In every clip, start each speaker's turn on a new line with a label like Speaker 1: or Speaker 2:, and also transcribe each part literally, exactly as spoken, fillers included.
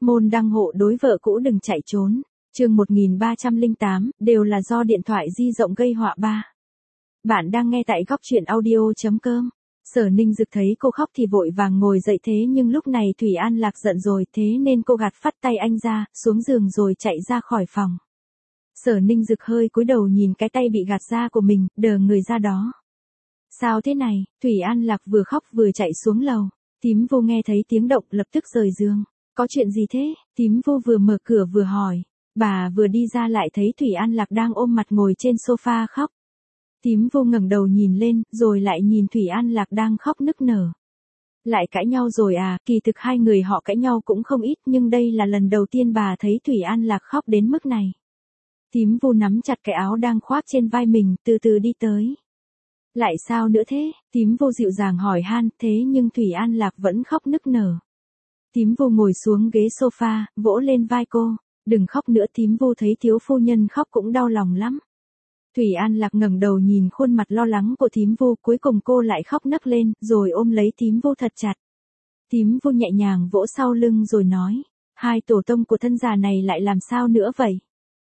Speaker 1: Môn đăng hộ đối vợ cũ đừng chạy trốn. Chương một nghìn ba trăm lẻ tám, đều là do điện thoại di động gây họa ba. Bạn đang nghe tại góc truyện audio chấm com. Sở Ninh Dực thấy cô khóc thì vội vàng ngồi dậy, thế nhưng lúc này Thủy An Lạc giận rồi, thế nên cô gạt phắt tay anh ra, xuống giường rồi chạy ra khỏi phòng. Sở Ninh Dực hơi cúi đầu nhìn cái tay bị gạt ra của mình, đờ người ra đó. Sao thế này? Thủy An Lạc vừa khóc vừa chạy xuống lầu. Tím Vô nghe thấy tiếng động lập tức rời giường. Có chuyện gì thế? Tím Vô vừa mở cửa vừa hỏi. Bà vừa đi ra lại thấy Thủy An Lạc đang ôm mặt ngồi trên sofa khóc. Tím Vô ngẩng đầu nhìn lên, rồi lại nhìn Thủy An Lạc đang khóc nức nở. Lại cãi nhau rồi à? Kỳ thực hai người họ cãi nhau cũng không ít, nhưng đây là lần đầu tiên bà thấy Thủy An Lạc khóc đến mức này. Tím Vô nắm chặt cái áo đang khoác trên vai mình, từ từ đi tới. Lại sao nữa thế? Tím Vô dịu dàng hỏi han, thế nhưng Thủy An Lạc vẫn khóc nức nở. Tím Vô ngồi xuống ghế sofa, vỗ lên vai cô. Đừng khóc nữa. Tím Vô thấy thiếu phu nhân khóc cũng đau lòng lắm. Thủy An Lạc ngẩng đầu nhìn khuôn mặt lo lắng của Tím Vô, cuối cùng cô lại khóc nấc lên, rồi ôm lấy Tím Vô thật chặt. Tím Vô nhẹ nhàng vỗ sau lưng rồi nói, hai tổ tông của thân già này lại làm sao nữa vậy?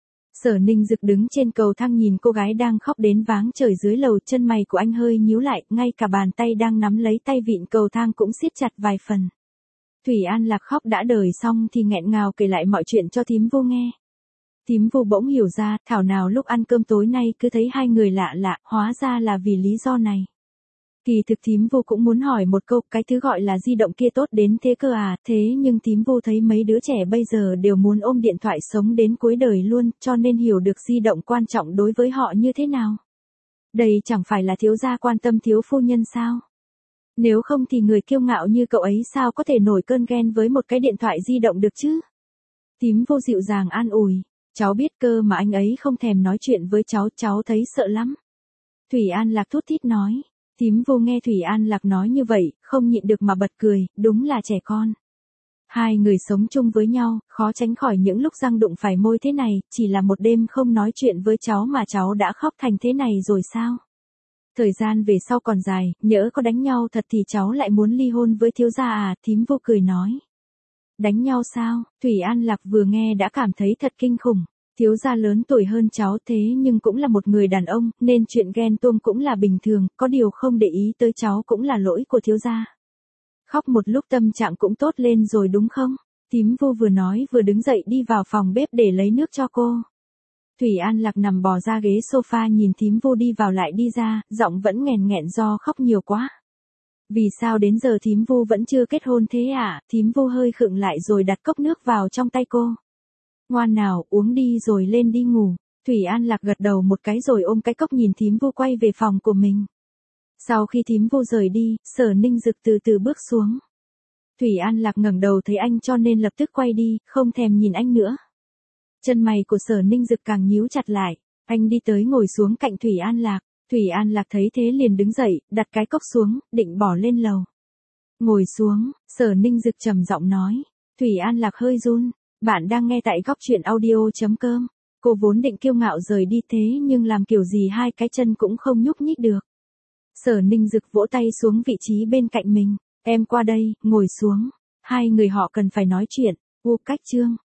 Speaker 1: Sở Ninh Dực đứng trên cầu thang nhìn cô gái đang khóc đến váng trời dưới lầu, chân mày của anh hơi nhíu lại, ngay cả bàn tay đang nắm lấy tay vịn cầu thang cũng siết chặt vài phần. Thủy An Lạc khóc đã đời xong thì nghẹn ngào kể lại mọi chuyện cho Tím Vô nghe. Tím Vô bỗng hiểu ra, thảo nào lúc ăn cơm tối nay cứ thấy hai người lạ lạ, hóa ra là vì lý do này. Kỳ thực Tím Vô cũng muốn hỏi một câu, cái thứ gọi là di động kia tốt đến thế cơ à, thế nhưng Tím Vô thấy mấy đứa trẻ bây giờ đều muốn ôm điện thoại sống đến cuối đời luôn, cho nên hiểu được di động quan trọng đối với họ như thế nào. Đây chẳng phải là thiếu gia quan tâm thiếu phu nhân sao? Nếu không thì người kiêu ngạo như cậu ấy sao có thể nổi cơn ghen với một cái điện thoại di động được chứ? Tím Vô dịu dàng an ủi, cháu biết cơ mà anh ấy không thèm nói chuyện với cháu, cháu thấy sợ lắm. Thủy An Lạc thút thít nói. Tím Vô nghe Thủy An Lạc nói như vậy, không nhịn được mà bật cười, đúng là trẻ con. Hai người sống chung với nhau, khó tránh khỏi những lúc răng đụng phải môi thế này, chỉ là một đêm không nói chuyện với cháu mà cháu đã khóc thành thế này rồi sao? Thời gian về sau còn dài, nhỡ có đánh nhau thật thì cháu lại muốn ly hôn với thiếu gia à? Tím Vô cười nói. Đánh nhau sao? Thủy An Lạc vừa nghe đã cảm thấy thật kinh khủng. Thiếu gia lớn tuổi hơn cháu thế nhưng cũng là một người đàn ông, nên chuyện ghen tuông cũng là bình thường, có điều không để ý tới cháu cũng là lỗi của thiếu gia. Khóc một lúc tâm trạng cũng tốt lên rồi đúng không? Tím Vô vừa nói vừa đứng dậy đi vào phòng bếp để lấy nước cho cô. Thủy An Lạc nằm bò ra ghế sofa nhìn Tím Vô đi vào lại đi ra, giọng vẫn nghẹn nghẹn do khóc nhiều quá. Vì sao đến giờ Tím Vô vẫn chưa kết hôn thế à? Tím Vô hơi khựng lại rồi đặt cốc nước vào trong tay cô. Ngoan nào, uống đi rồi lên đi ngủ. Thủy An Lạc gật đầu một cái rồi ôm cái cốc nhìn Tím Vô quay về phòng của mình. Sau khi Tím Vô rời đi, Sở Ninh Dực từ từ bước xuống. Thủy An Lạc ngẩng đầu thấy anh cho nên lập tức quay đi, không thèm nhìn anh nữa. Chân mày của Sở Ninh Dực càng nhíu chặt lại, anh đi tới ngồi xuống cạnh Thủy An Lạc. Thủy An Lạc thấy thế liền đứng dậy, đặt cái cốc xuống, định bỏ lên lầu. Ngồi xuống, Sở Ninh Dực trầm giọng nói. Thủy An Lạc hơi run. Bạn đang nghe tại góc truyện audio chấm com. Cô vốn định kiêu ngạo rời đi thế nhưng làm kiểu gì hai cái chân cũng không nhúc nhích được. Sở Ninh Dực vỗ tay xuống vị trí bên cạnh mình. Em qua đây, ngồi xuống. Hai người họ cần phải nói chuyện. U cách chương.